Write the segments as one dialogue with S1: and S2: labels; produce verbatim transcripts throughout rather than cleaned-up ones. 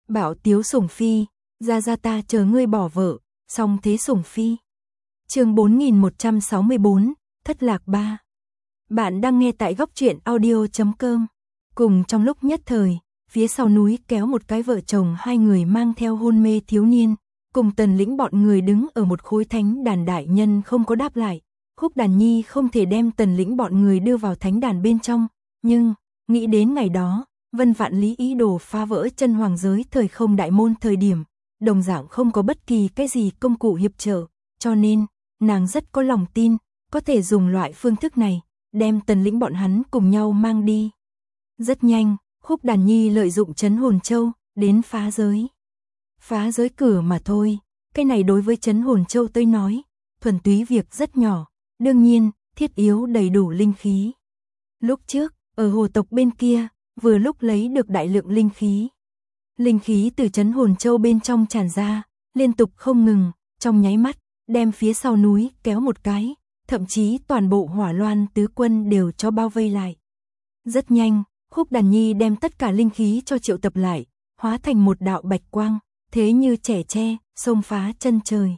S1: Bảo Tiếu Sủng Phi, ra ra ta chờ ngươi bỏ vợ, song thế Sủng Phi. Chương bốn nghìn một trăm sáu mươi bốn, Thất lạc ba. Bạn đang nghe tại góc truyện audio chấm com. Cùng trong lúc nhất thời, phía sau núi kéo một cái vợ chồng hai người mang theo hôn mê thiếu niên, cùng Tần Lĩnh bọn người đứng ở một khối thánh đàn. Đại nhân không có đáp lại, Khúc Đàn Nhi không thể đem Tần Lĩnh bọn người đưa vào thánh đàn bên trong, nhưng nghĩ đến ngày đó, Vân Vạn Lý ý đồ phá vỡ chân hoàng giới thời không đại môn thời điểm, đồng dạng không có bất kỳ cái gì công cụ hiệp trợ, cho nên nàng rất có lòng tin, có thể dùng loại phương thức này, đem Tần Lĩnh bọn hắn cùng nhau mang đi. Rất nhanh, Khúc Đàn Nhi lợi dụng Trấn Hồn Châu, đến phá giới. Phá giới cửa mà thôi, cái này đối với Trấn Hồn Châu tới nói, thuần túy việc rất nhỏ, đương nhiên, thiết yếu đầy đủ linh khí. Lúc trước, ở hồ tộc bên kia, vừa lúc lấy được đại lượng linh khí. Linh khí từ Trấn Hồn Châu bên trong tràn ra, liên tục không ngừng, trong nháy mắt, đem phía sau núi kéo một cái, thậm chí toàn bộ Hỏa Loan tứ quân đều cho bao vây lại. Rất nhanh, Khúc Đàn Nhi đem tất cả linh khí cho triệu tập lại, hóa thành một đạo bạch quang, thế như trẻ tre, xông phá chân trời.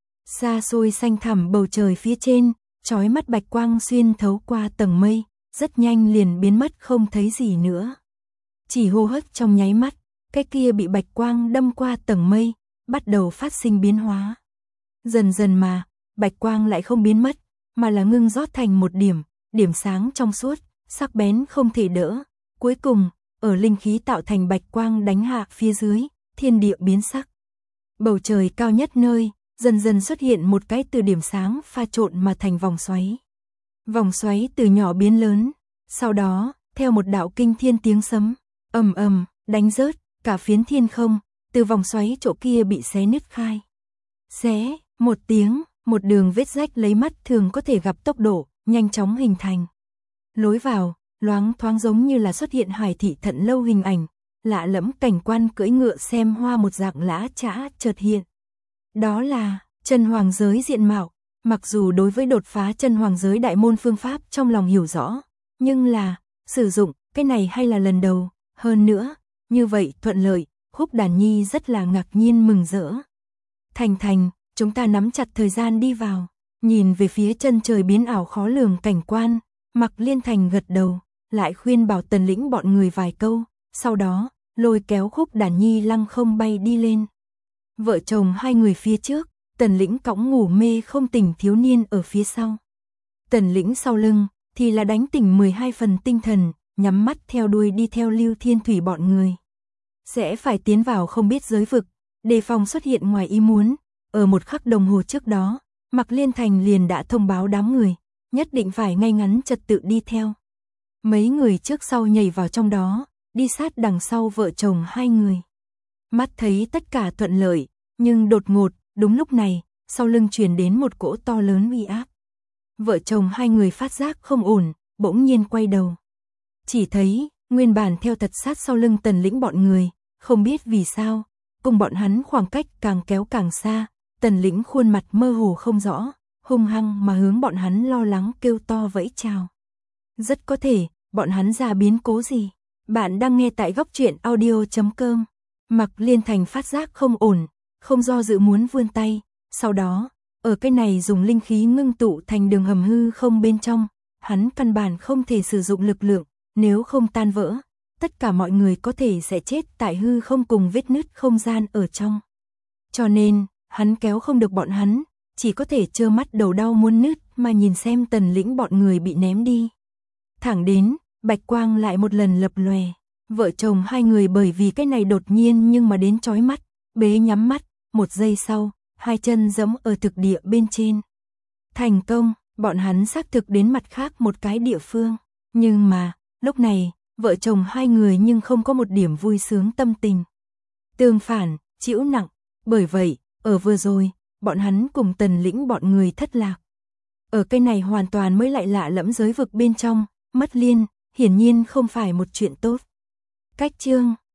S1: Xa xôi xanh thẳm bầu trời phía trên, chói mắt bạch quang xuyên thấu qua tầng mây, rất nhanh liền biến mất không thấy gì nữa. Chỉ hô hấp trong nháy mắt, cái kia bị bạch quang đâm qua tầng mây, bắt đầu phát sinh biến hóa. Dần dần mà, bạch quang lại không biến mất, mà là ngưng rót thành một điểm, điểm sáng trong suốt, sắc bén không thể đỡ. Cuối cùng, ở linh khí tạo thành bạch quang đánh hạ phía dưới, thiên địa biến sắc. Bầu trời cao nhất nơi, dần dần xuất hiện một cái từ điểm sáng pha trộn mà thành vòng xoáy. Vòng xoáy từ nhỏ biến lớn, sau đó, theo một đạo kinh thiên tiếng sấm, ầm ầm, đánh rớt, cả phiến thiên không, từ vòng xoáy chỗ kia bị xé nứt khai. Xé, một tiếng, một đường vết rách lấy mắt thường có thể gặp tốc độ, nhanh chóng hình thành. Lối vào, loáng thoáng giống như là xuất hiện Hải Thị Thận Lâu hình ảnh, lạ lẫm cảnh quan cưỡi ngựa xem hoa một dạng lã chã chợt hiện. Đó là chân hoàng giới diện mạo, mặc dù đối với đột phá chân hoàng giới đại môn phương pháp trong lòng hiểu rõ, nhưng là, sử dụng, cái này hay là lần đầu, hơn nữa, như vậy thuận lợi, Khúc Đàn Nhi rất là ngạc nhiên mừng rỡ. Thành thành, chúng ta nắm chặt thời gian đi vào, nhìn về phía chân trời biến ảo khó lường cảnh quan, Mặc Liên Thành gật đầu, lại khuyên bảo Tần Lĩnh bọn người vài câu, sau đó, lôi kéo Khúc Đàn Nhi lăng không bay đi lên. Vợ chồng hai người phía trước, Tần Lĩnh cõng ngủ mê không tỉnh thiếu niên ở phía sau. Tần Lĩnh sau lưng, thì là đánh tỉnh mười hai phần tinh thần, nhắm mắt theo đuôi đi theo Lưu Thiên Thủy bọn người. Sẽ phải tiến vào không biết giới vực, đề phòng xuất hiện ngoài ý muốn. Ở một khắc đồng hồ trước đó, Mặc Liên Thành liền đã thông báo đám người, nhất định phải ngay ngắn trật tự đi theo. Mấy người trước sau nhảy vào trong đó, đi sát đằng sau vợ chồng hai người. Mắt thấy tất cả thuận lợi, nhưng đột ngột, đúng lúc này, sau lưng truyền đến một cỗ to lớn uy áp. Vợ chồng hai người phát giác không ổn, bỗng nhiên quay đầu. Chỉ thấy, nguyên bản theo thật sát sau lưng Tần Lĩnh bọn người, không biết vì sao, cùng bọn hắn khoảng cách càng kéo càng xa, Tần Lĩnh khuôn mặt mơ hồ không rõ, hung hăng mà hướng bọn hắn lo lắng kêu to vẫy chào. Rất có thể, bọn hắn ra biến cố gì. Bạn đang nghe tại góc truyện audio chấm com. Mặc Liên Thành phát giác không ổn, không do dự muốn vươn tay, sau đó, ở cái này dùng linh khí ngưng tụ thành đường hầm hư không bên trong, hắn căn bản không thể sử dụng lực lượng, nếu không tan vỡ, tất cả mọi người có thể sẽ chết tại hư không cùng vết nứt không gian ở trong. Cho nên, hắn kéo không được bọn hắn, chỉ có thể trơ mắt đầu đau muốn nứt mà nhìn xem Tần Lĩnh bọn người bị ném đi. Thẳng đến, bạch quang lại một lần lập lòe, vợ chồng hai người bởi vì cái này đột nhiên nhưng mà đến chói mắt, bế nhắm mắt, một giây sau, hai chân giẫm ở thực địa bên trên. Thành công, bọn hắn xác thực đến mặt khác một cái địa phương, nhưng mà, lúc này, vợ chồng hai người nhưng không có một điểm vui sướng tâm tình. Tương phản, chịu nặng, bởi vậy, ở vừa rồi, bọn hắn cùng Tần Lĩnh bọn người thất lạc. Ở cái này hoàn toàn mới lại lạ lẫm giới vực bên trong, mất liên, hiển nhiên không phải một chuyện tốt. Cách chương